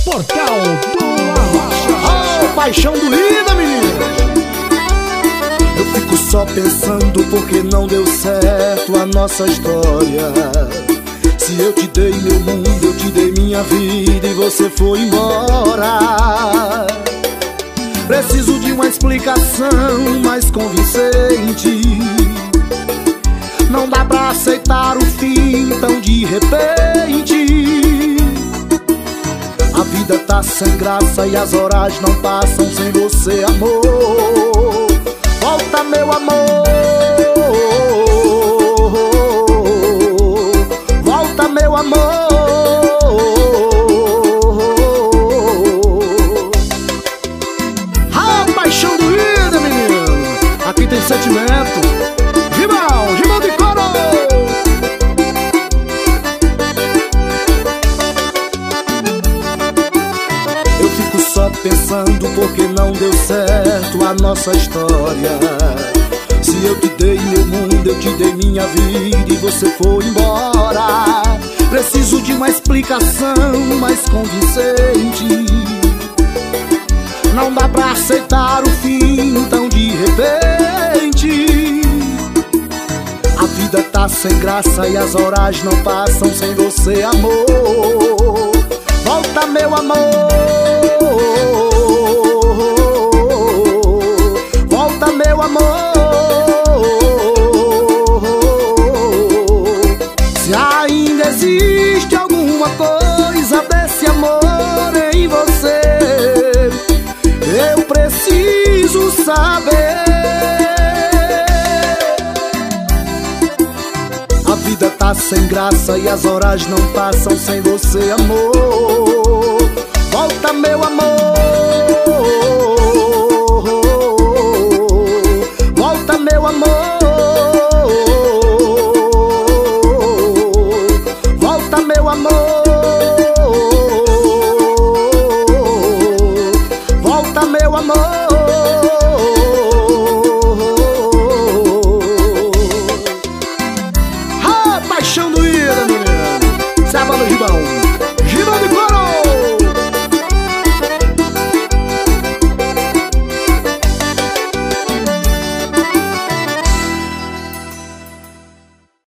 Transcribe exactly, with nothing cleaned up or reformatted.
Portal do Arrocha. Oh, paixão doída, menina. Eu fico só pensando porque não deu certo a nossa história. Se eu te dei meu mundo, eu te dei minha vida e você foi embora. Preciso de uma explicação mais convincente. Não dá pra aceitar o fim tão de repente. A vida tá sem graça e as horas não passam sem você, amor. Volta, meu amor. Volta, meu amor. Ah, paixão doída, menino. Aqui tem sentimento. Gibão, Gibão de coro. Eu fico só pensando porque não deu certo a nossa história. Se eu te dei meu mundo, eu te dei minha vida e você foi embora. Preciso de uma explicação mais convincente. Não dá pra aceitar o fim tão de repente. A vida tá sem graça e as horas não passam sem você, amor. Volta, meu amor. Volta, meu amor. Se ainda existe alguma coisa desse amor em você, eu preciso saber. A vida tá sem graça e as horas não passam sem você, amor.